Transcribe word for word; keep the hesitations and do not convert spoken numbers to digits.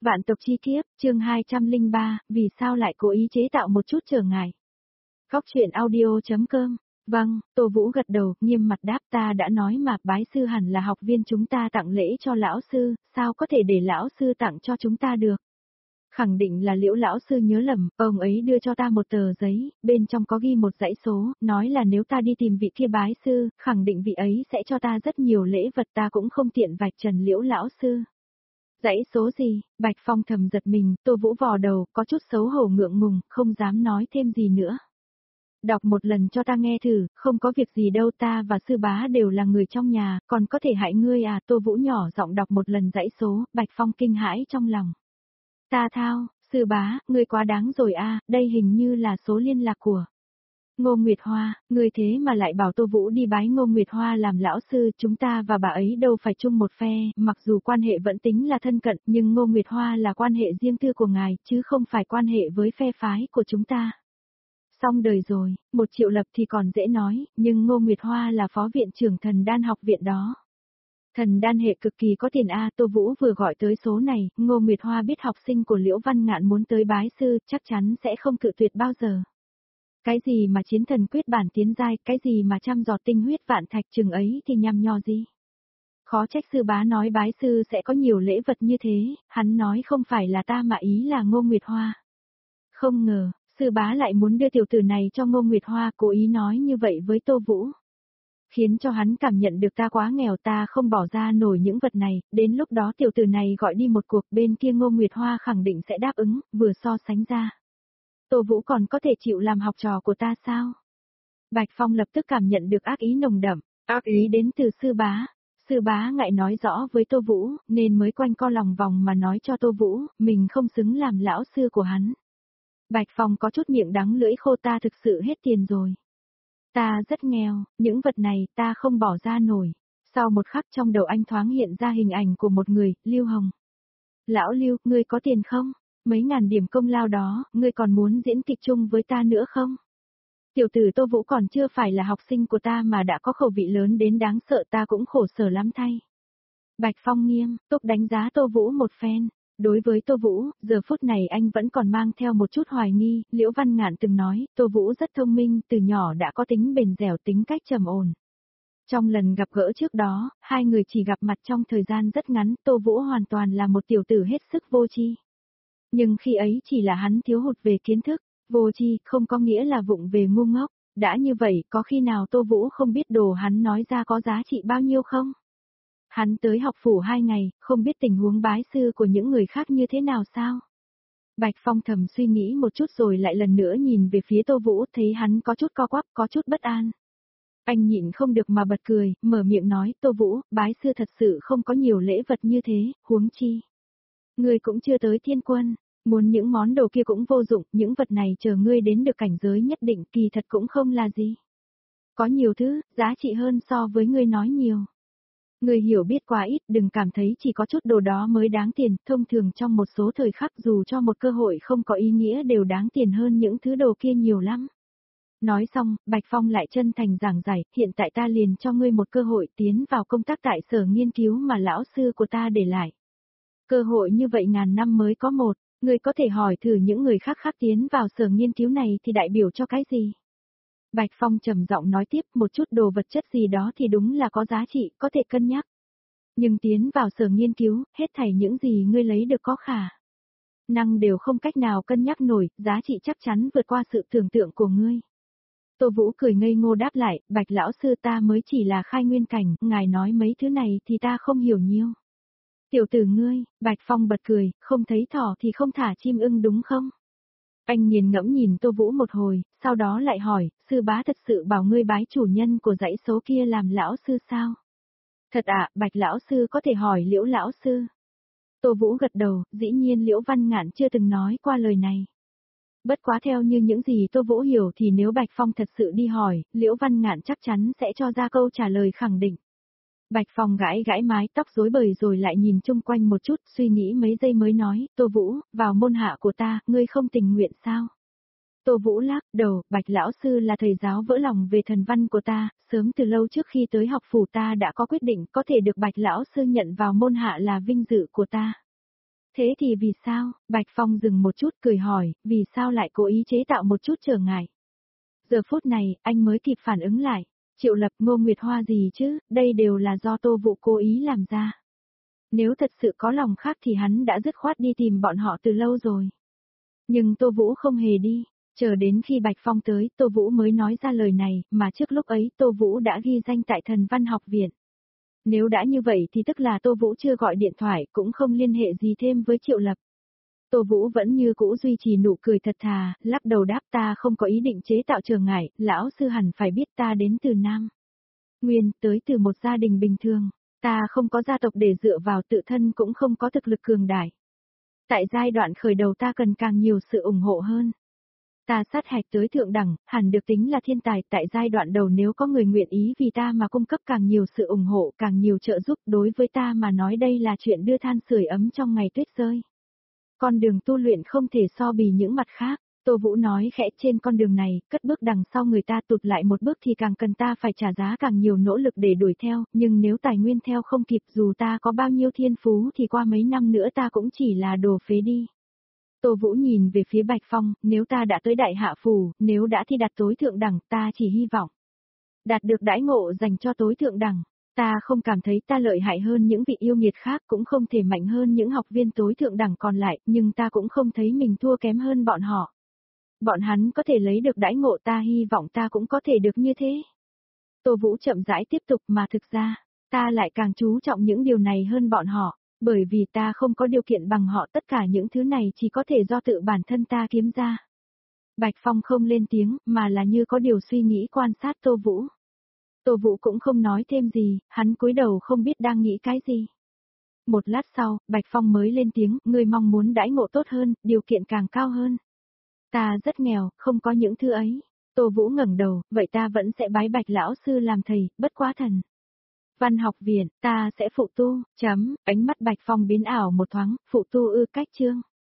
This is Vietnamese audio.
Vạn tộc chi kiếp, chương hai trăm lẻ ba, vì sao lại cố ý chế tạo một chút trở ngại. Góc truyện audio.com. Vâng, Tô Vũ gật đầu, nghiêm mặt đáp, ta đã nói mà, bái sư hẳn là học viên chúng ta tặng lễ cho lão sư, sao có thể để lão sư tặng cho chúng ta được. Khẳng định là Liễu lão sư nhớ lầm, ông ấy đưa cho ta một tờ giấy, bên trong có ghi một dãy số, nói là nếu ta đi tìm vị kia bái sư, khẳng định vị ấy sẽ cho ta rất nhiều lễ vật, ta cũng không tiện vạch trần Liễu lão sư. Dãy số gì? Bạch Phong thầm giật mình, Tô Vũ vò đầu, có chút xấu hổ ngượng ngùng, không dám nói thêm gì nữa. Đọc một lần cho ta nghe thử, không có việc gì đâu, ta và sư bá đều là người trong nhà, còn có thể hại ngươi à? Tô Vũ nhỏ giọng đọc một lần dãy số, Bạch Phong kinh hãi trong lòng. Ta thao, sư bá, ngươi quá đáng rồi a, đây hình như là số liên lạc của Ngô Nguyệt Hoa, ngươi thế mà lại bảo Tô Vũ đi bái Ngô Nguyệt Hoa làm lão sư, chúng ta và bà ấy đâu phải chung một phe, mặc dù quan hệ vẫn tính là thân cận, nhưng Ngô Nguyệt Hoa là quan hệ riêng tư của ngài, chứ không phải quan hệ với phe phái của chúng ta. Xong đời rồi, một triệu lập thì còn dễ nói, nhưng Ngô Nguyệt Hoa là phó viện trưởng Thần Đan học viện đó. Thần Đan hệ cực kỳ có tiền a, Tô Vũ vừa gọi tới số này, Ngô Nguyệt Hoa biết học sinh của Liễu Văn Ngạn muốn tới bái sư, chắc chắn sẽ không cự tuyệt bao giờ. Cái gì mà chiến thần quyết bản tiến giai, cái gì mà trăm giọt tinh huyết vạn thạch, chừng ấy thì nhằm nho gì. Khó trách sư bá nói bái sư sẽ có nhiều lễ vật như thế, hắn nói không phải là ta mà ý là Ngô Nguyệt Hoa. Không ngờ, sư bá lại muốn đưa tiểu tử này cho Ngô Nguyệt Hoa, cố ý nói như vậy với Tô Vũ. Khiến cho hắn cảm nhận được ta quá nghèo, ta không bỏ ra nổi những vật này, đến lúc đó tiểu tử này gọi đi một cuộc, bên kia Ngô Nguyệt Hoa khẳng định sẽ đáp ứng, vừa so sánh ra. Tô Vũ còn có thể chịu làm học trò của ta sao? Bạch Phong lập tức cảm nhận được ác ý nồng đậm, ác ý đến từ sư bá. Sư bá ngại nói rõ với Tô Vũ, nên mới quanh co lòng vòng mà nói cho Tô Vũ, mình không xứng làm lão sư của hắn. Bạch Phong có chút miệng đắng lưỡi khô, ta thực sự hết tiền rồi. Ta rất nghèo, những vật này ta không bỏ ra nổi. Sau một khắc trong đầu anh thoáng hiện ra hình ảnh của một người, Lưu Hồng. Lão Lưu, ngươi có tiền không? Mấy ngàn điểm công lao đó, ngươi còn muốn diễn kịch chung với ta nữa không? Tiểu tử Tô Vũ còn chưa phải là học sinh của ta mà đã có khẩu vị lớn đến đáng sợ, ta cũng khổ sở lắm thay. Bạch Phong nghiêm túc đánh giá Tô Vũ một phen. Đối với Tô Vũ, giờ phút này anh vẫn còn mang theo một chút hoài nghi, Liễu Văn Ngạn từng nói, Tô Vũ rất thông minh, từ nhỏ đã có tính bền dẻo, tính cách trầm ổn. Trong lần gặp gỡ trước đó, hai người chỉ gặp mặt trong thời gian rất ngắn, Tô Vũ hoàn toàn là một tiểu tử hết sức vô tri. Nhưng khi ấy chỉ là hắn thiếu hụt về kiến thức, vô tri không có nghĩa là vụng về ngu ngốc, đã như vậy có khi nào Tô Vũ không biết đồ hắn nói ra có giá trị bao nhiêu không? Hắn tới học phủ hai ngày, không biết tình huống bái sư của những người khác như thế nào sao? Bạch Phong thầm suy nghĩ một chút rồi lại lần nữa nhìn về phía Tô Vũ, thấy hắn có chút co quắp, có chút bất an. Anh nhịn không được mà bật cười, mở miệng nói, Tô Vũ, bái sư thật sự không có nhiều lễ vật như thế, huống chi. Ngươi cũng chưa tới thiên quân, muốn những món đồ kia cũng vô dụng, những vật này chờ ngươi đến được cảnh giới nhất định kỳ thật cũng không là gì. Có nhiều thứ, giá trị hơn so với ngươi nói nhiều. Người hiểu biết quá ít, đừng cảm thấy chỉ có chút đồ đó mới đáng tiền, thông thường trong một số thời khắc dù cho một cơ hội không có ý nghĩa đều đáng tiền hơn những thứ đồ kia nhiều lắm. Nói xong, Bạch Phong lại chân thành giảng giải, hiện tại ta liền cho ngươi một cơ hội tiến vào công tác tại sở nghiên cứu mà lão sư của ta để lại. Cơ hội như vậy ngàn năm mới có một, ngươi có thể hỏi thử những người khác khác tiến vào sở nghiên cứu này thì đại biểu cho cái gì? Bạch Phong trầm giọng nói tiếp, một chút đồ vật chất gì đó thì đúng là có giá trị, có thể cân nhắc. Nhưng tiến vào sở nghiên cứu, hết thảy những gì ngươi lấy được có khả năng đều không cách nào cân nhắc nổi, giá trị chắc chắn vượt qua sự tưởng tượng của ngươi. Tô Vũ cười ngây ngô đáp lại, Bạch lão sư, ta mới chỉ là khai nguyên cảnh, ngài nói mấy thứ này thì ta không hiểu nhiều. Tiểu tử ngươi, Bạch Phong bật cười, không thấy thỏ thì không thả chim ưng đúng không? Anh nghiền ngẫm nhìn Tô Vũ một hồi, sau đó lại hỏi, sư bá thật sự bảo ngươi bái chủ nhân của dãy số kia làm lão sư sao? Thật ạ, Bạch lão sư có thể hỏi Liễu lão sư. Tô Vũ gật đầu, dĩ nhiên Liễu Văn Ngạn chưa từng nói qua lời này. Bất quá theo như những gì Tô Vũ hiểu thì nếu Bạch Phong thật sự đi hỏi, Liễu Văn Ngạn chắc chắn sẽ cho ra câu trả lời khẳng định. Bạch Phong gãi gãi mái tóc rối bời rồi lại nhìn chung quanh một chút, suy nghĩ mấy giây mới nói, Tô Vũ, vào môn hạ của ta, ngươi không tình nguyện sao? Tô Vũ lắc đầu, Bạch lão sư là thầy giáo vỡ lòng về thần văn của ta, sớm từ lâu trước khi tới học phủ ta đã có quyết định có thể được Bạch lão sư nhận vào môn hạ là vinh dự của ta. Thế thì vì sao? Bạch Phong dừng một chút cười hỏi, vì sao lại cố ý chế tạo một chút trở ngại? Giờ phút này, anh mới kịp phản ứng lại. Triệu Lập, Ngô Nguyệt Hoa gì chứ, đây đều là do Tô Vũ cố ý làm ra. Nếu thật sự có lòng khác thì hắn đã dứt khoát đi tìm bọn họ từ lâu rồi. Nhưng Tô Vũ không hề đi, chờ đến khi Bạch Phong tới, Tô Vũ mới nói ra lời này, mà trước lúc ấy Tô Vũ đã ghi danh tại Thần Văn Học Viện. Nếu đã như vậy thì tức là Tô Vũ chưa gọi điện thoại, cũng không liên hệ gì thêm với Triệu Lập. Tô Vũ vẫn như cũ duy trì nụ cười thật thà, lắc đầu đáp ta không có ý định chế tạo trở ngại, lão sư hẳn phải biết ta đến từ Nam Nguyên, tới từ một gia đình bình thường, ta không có gia tộc để dựa vào, tự thân cũng không có thực lực cường đại. Tại giai đoạn khởi đầu ta cần càng nhiều sự ủng hộ hơn. Ta sát hạch tới thượng đẳng, hẳn được tính là thiên tài, tại giai đoạn đầu nếu có người nguyện ý vì ta mà cung cấp càng nhiều sự ủng hộ, càng nhiều trợ giúp, đối với ta mà nói đây là chuyện đưa than sưởi ấm trong ngày tuyết rơi. Con đường tu luyện không thể so bì những mặt khác, Tô Vũ nói khẽ, trên con đường này, cất bước đằng sau người ta tụt lại một bước thì càng cần ta phải trả giá càng nhiều nỗ lực để đuổi theo, nhưng nếu tài nguyên theo không kịp dù ta có bao nhiêu thiên phú thì qua mấy năm nữa ta cũng chỉ là đồ phế đi. Tô Vũ nhìn về phía Bạch Phong, nếu ta đã tới đại hạ phủ, nếu đã thi đạt tối thượng đẳng, ta chỉ hy vọng đạt được đãi ngộ dành cho tối thượng đẳng. Ta không cảm thấy ta lợi hại hơn những vị yêu nghiệt khác, cũng không thể mạnh hơn những học viên tối thượng đẳng còn lại, nhưng ta cũng không thấy mình thua kém hơn bọn họ. Bọn hắn có thể lấy được đãi ngộ, ta hy vọng ta cũng có thể được như thế. Tô Vũ chậm rãi tiếp tục, mà thực ra, ta lại càng chú trọng những điều này hơn bọn họ, bởi vì ta không có điều kiện bằng họ, tất cả những thứ này chỉ có thể do tự bản thân ta kiếm ra. Bạch Phong không lên tiếng, mà là như có điều suy nghĩ quan sát Tô Vũ. Tô Vũ cũng không nói thêm gì, hắn cúi đầu không biết đang nghĩ cái gì. Một lát sau, Bạch Phong mới lên tiếng, ngươi mong muốn đãi ngộ tốt hơn, điều kiện càng cao hơn. Ta rất nghèo, không có những thứ ấy. Tô Vũ ngẩng đầu, vậy ta vẫn sẽ bái Bạch lão sư làm thầy, bất quá Thần Văn Học Viện, ta sẽ phụ tu, chấm, ánh mắt Bạch Phong biến ảo một thoáng, phụ tu ư, cách chương.